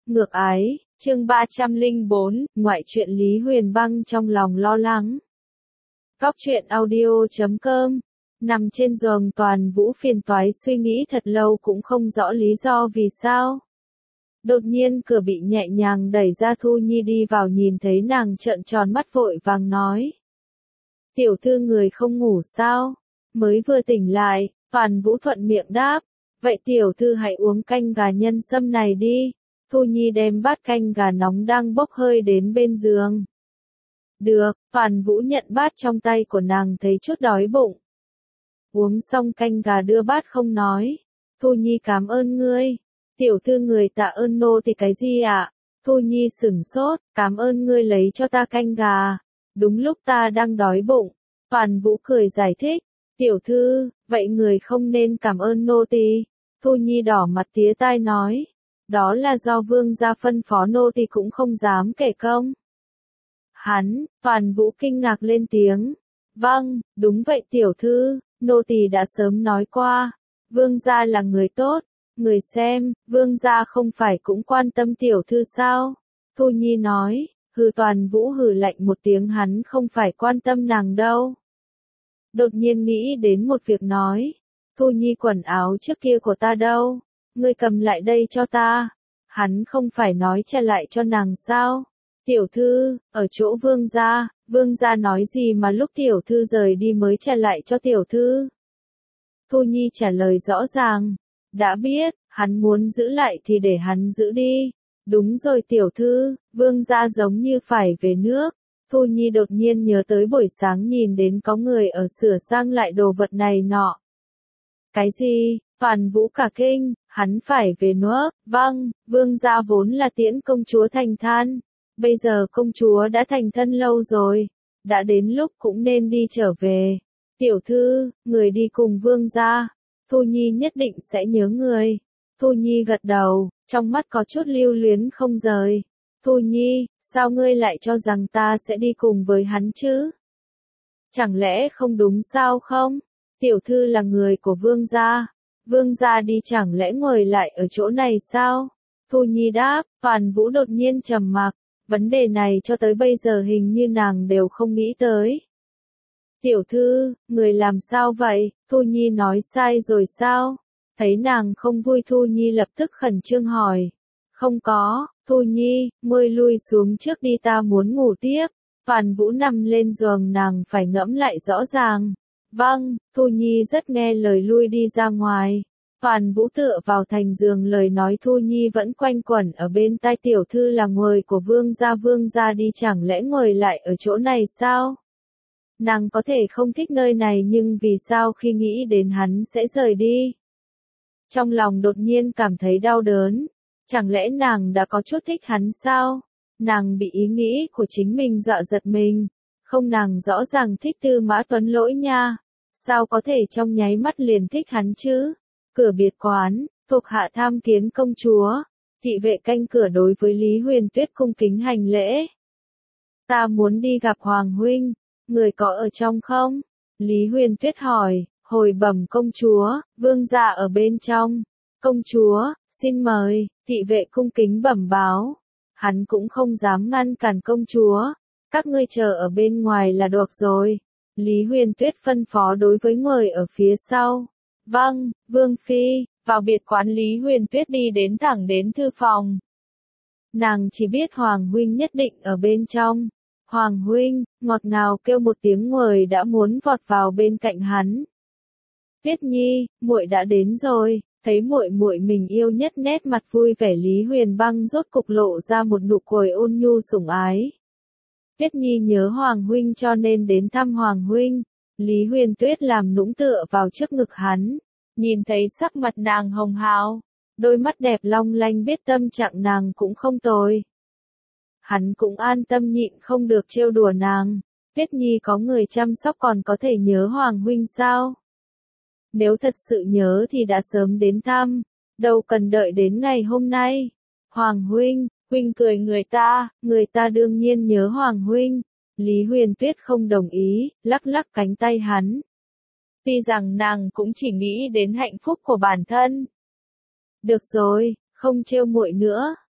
Ngược ái, chương 304, ngoại truyện Lý Huyền Băng trong lòng lo lắng. Góc truyện audio.com. Nằm trên giường Toàn Vũ phiền toái suy nghĩ thật lâu cũng không rõ lý do vì sao. Đột nhiên cửa bị nhẹ nhàng đẩy ra, Thu Nhi đi vào nhìn thấy nàng trợn tròn mắt vội vàng nói. Tiểu thư người không ngủ sao? Mới vừa tỉnh lại, Toàn Vũ thuận miệng đáp. Vậy tiểu thư hãy uống canh gà nhân sâm này đi. Thu Nhi đem bát canh gà nóng đang bốc hơi đến bên giường. Được, Toàn Vũ nhận bát trong tay của nàng thấy chút đói bụng. Uống xong canh gà đưa bát không nói. Thu Nhi cảm ơn ngươi. Tiểu thư người tạ ơn nô thì cái gì ạ? Thu Nhi sửng sốt, cảm ơn ngươi lấy cho ta canh gà. Đúng lúc ta đang đói bụng. Toàn Vũ cười giải thích. Tiểu thư, vậy người không nên cảm ơn nô tỳ. Thu Nhi đỏ mặt tía tai nói. Đó là do vương gia phân phó, nô tỳ cũng không dám kể công. Hắn, Toàn Vũ kinh ngạc lên tiếng. Vâng, đúng vậy tiểu thư, nô tỳ đã sớm nói qua. Vương gia là người tốt. Người xem, vương gia không phải cũng quan tâm tiểu thư sao? Thu Nhi nói, hừ. Toàn Vũ hừ lạnh một tiếng, hắn không phải quan tâm nàng đâu. Đột nhiên nghĩ đến một việc nói. Thu Nhi, quần áo trước kia của ta đâu? Ngươi cầm lại đây cho ta. Hắn không phải nói trả lại cho nàng sao? Tiểu thư, ở chỗ vương gia nói gì mà lúc tiểu thư rời đi mới trả lại cho tiểu thư? Thu Nhi trả lời rõ ràng. Đã biết, hắn muốn giữ lại thì để hắn giữ đi. Đúng rồi tiểu thư, vương gia giống như phải về nước. Thu Nhi đột nhiên nhớ tới buổi sáng nhìn đến có người ở sửa sang lại đồ vật này nọ. Cái gì? Toàn Vũ cả kinh, hắn phải về nước. Vâng, vương gia vốn là tiễn công chúa thành than. Bây giờ công chúa đã thành thân lâu rồi. Đã đến lúc cũng nên đi trở về. Tiểu thư, người đi cùng vương gia. Thu Nhi nhất định sẽ nhớ người. Thu Nhi gật đầu, trong mắt có chút lưu luyến không rời. Thu Nhi, sao ngươi lại cho rằng ta sẽ đi cùng với hắn chứ? Chẳng lẽ không đúng sao không? Tiểu thư là người của vương gia. Vương gia đi chẳng lẽ ngồi lại ở chỗ này sao? Thu Nhi đáp. Toàn Vũ đột nhiên trầm mặc. Vấn đề này cho tới bây giờ hình như nàng đều không nghĩ tới. Tiểu thư, người làm sao vậy? Thu Nhi nói sai rồi sao? Thấy nàng không vui, Thu Nhi lập tức khẩn trương hỏi. Không có, Thu Nhi, ngươi lui xuống trước đi, ta muốn ngủ tiếp. Toàn Vũ nằm lên giường, nàng phải ngẫm lại rõ ràng. Vâng, Thu Nhi rất nghe lời lui đi ra ngoài. Toàn Vũ tựa vào thành giường, lời nói Thu Nhi vẫn quanh quẩn ở bên tai. Tiểu thư là người của vương gia đi chẳng lẽ ngồi lại ở chỗ này sao? Nàng có thể không thích nơi này, nhưng vì sao khi nghĩ đến hắn sẽ rời đi? Trong lòng đột nhiên cảm thấy đau đớn. Chẳng lẽ nàng đã có chút thích hắn sao? Nàng bị ý nghĩ của chính mình dọa giật mình. Không, nàng rõ ràng thích Tư Mã Tuấn Lỗi nha. Sao có thể trong nháy mắt liền thích hắn chứ? Cửa biệt quán, thuộc hạ tham kiến công chúa. Thị vệ canh cửa đối với Lý Huyền Tuyết cung kính hành lễ. Ta muốn đi gặp Hoàng huynh. Người có ở trong không? Lý Huyền Tuyết hỏi. Hồi bẩm công chúa, vương gia ở bên trong. Công chúa, xin mời. Thị vệ cung kính bẩm báo. Hắn cũng không dám ngăn cản công chúa. Các ngươi chờ ở bên ngoài là được rồi. Lý Huyền Tuyết phân phó đối với người ở phía sau. Vâng, vương phi. Vào biệt quán, Lý Huyền Tuyết đi đến thẳng đến thư phòng. Nàng chỉ biết Hoàng huynh nhất định ở bên trong. Hoàng huynh, ngọt ngào kêu một tiếng, người đã muốn vọt vào bên cạnh hắn. Tuyết Nhi, muội đã đến rồi. Thấy muội muội mình yêu nhất, nét mặt vui vẻ Lý Huyền Băng rốt cục lộ ra một nụ cười ôn nhu sủng ái. Tuyết Nhi nhớ Hoàng huynh cho nên đến thăm Hoàng huynh. Lý Huyền Tuyết làm nũng tựa vào trước ngực hắn. Nhìn thấy sắc mặt nàng hồng hào, đôi mắt đẹp long lanh, biết tâm trạng nàng cũng không tồi. Hắn cũng an tâm nhịn không được trêu đùa nàng. Tuyết Nhi có người chăm sóc còn có thể nhớ Hoàng huynh sao? Nếu thật sự nhớ thì đã sớm đến thăm, đâu cần đợi đến ngày hôm nay. Hoàng huynh, huynh cười người ta đương nhiên nhớ Hoàng huynh. Lý Huyền Tuyết không đồng ý, lắc lắc cánh tay hắn. Tuy rằng nàng cũng chỉ nghĩ đến hạnh phúc của bản thân. Được rồi, không trêu muội nữa.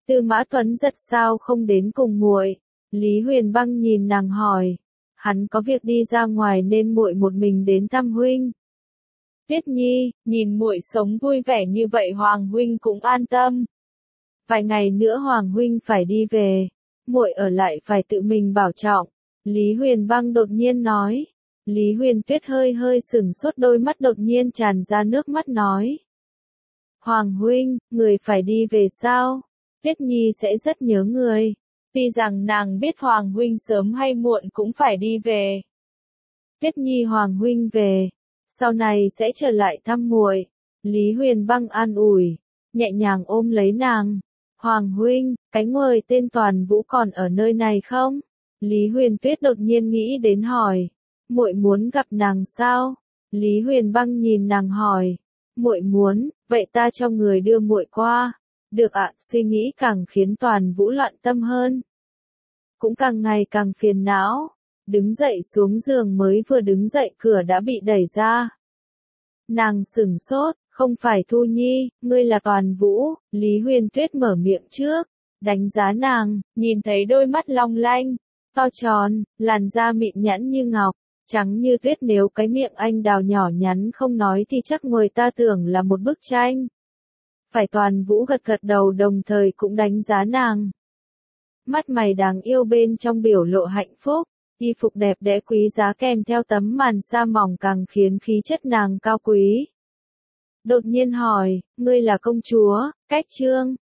Tư Mã Tuấn giật sao không đến cùng muội? Lý Huyền Băng nhìn nàng hỏi. Hắn có việc đi ra ngoài nên muội một mình đến thăm huynh. Tuyết Nhi, nhìn muội sống vui vẻ như vậy Hoàng huynh cũng an tâm. Vài ngày nữa Hoàng huynh phải đi về, muội ở lại phải tự mình bảo trọng. Lý Huyền Băng đột nhiên nói. Lý Huyền Tuyết hơi hơi sửng sốt, đôi mắt đột nhiên tràn ra nước mắt nói. Hoàng huynh, người phải đi về sao? Tuyết Nhi sẽ rất nhớ người. Tuy rằng nàng biết Hoàng huynh sớm hay muộn cũng phải đi về. Tuyết Nhi, Hoàng huynh về, sau này sẽ trở lại thăm muội. Lý Huyền Băng an ủi, nhẹ nhàng ôm lấy nàng. Hoàng huynh, cái người tên Toàn Vũ còn ở nơi này không? Lý Huyền Tuyết đột nhiên nghĩ đến hỏi, muội muốn gặp nàng sao? Lý Huyền Băng nhìn nàng hỏi, muội muốn, vậy ta cho người đưa muội qua. Được ạ, suy nghĩ càng khiến Toàn Vũ loạn tâm hơn. Cũng càng ngày càng phiền não. Đứng dậy xuống giường, mới vừa đứng dậy cửa đã bị đẩy ra. Nàng sửng sốt, không phải Thu Nhi, ngươi là Toàn Vũ. Lý Huyền Tuyết mở miệng trước, đánh giá nàng, nhìn thấy đôi mắt long lanh, to tròn, làn da mịn nhẵn như ngọc, trắng như tuyết, nếu cái miệng anh đào nhỏ nhắn không nói thì chắc người ta tưởng là một bức tranh. Phải. Toàn Vũ gật gật đầu đồng thời cũng đánh giá nàng. Mắt mày đáng yêu bên trong biểu lộ hạnh phúc, y phục đẹp đẽ quý giá kèm theo tấm màn sa mỏng càng khiến khí chất nàng cao quý. Đột nhiên hỏi, ngươi là công chúa, Cách Trương?